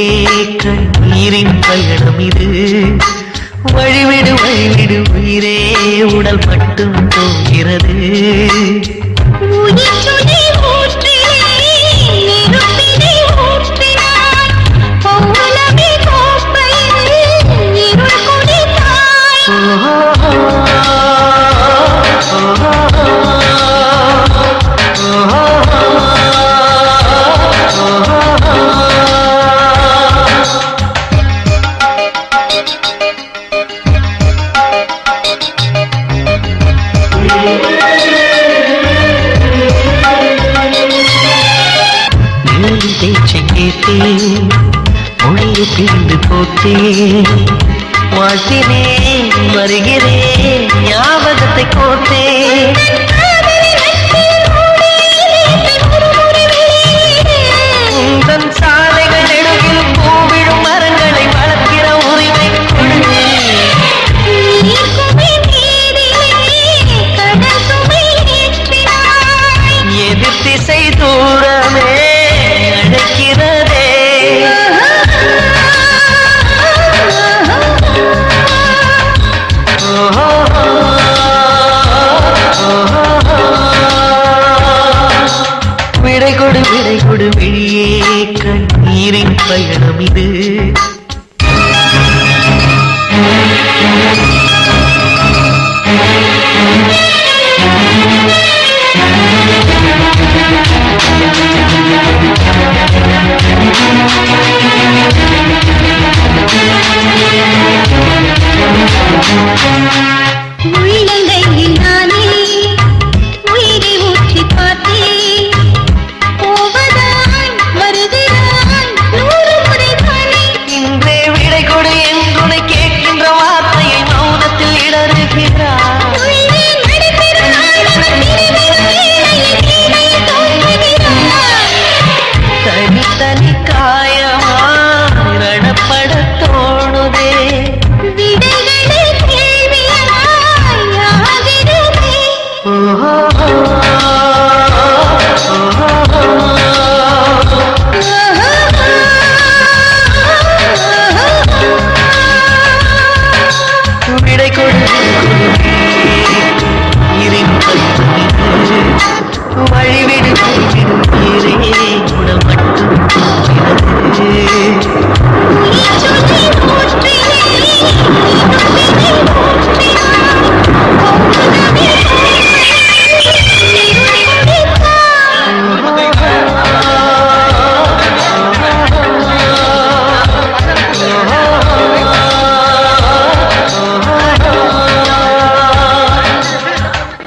கண்ணீரின் பயணம் இது. வழிவிடு வழிவிடு உயிரே, உடல் மட்டும் போகிறது. பேச்சை கேட்டேன், மொழியை பிரிந்து போட்டேன். வாழ்த்தினேன், வருகிறேன், ஞாபகத்தை கோர்த்தேன். தன் சாலைகள் நெடுகில் பூவிடும் மரங்களை வளர்க்கிற உரிமை எதிர் திசை தூரமே அழைக்கிறதே. விடை கொடு விடை கொடு வெளியே, கண்ணீரின் பயணம் இது.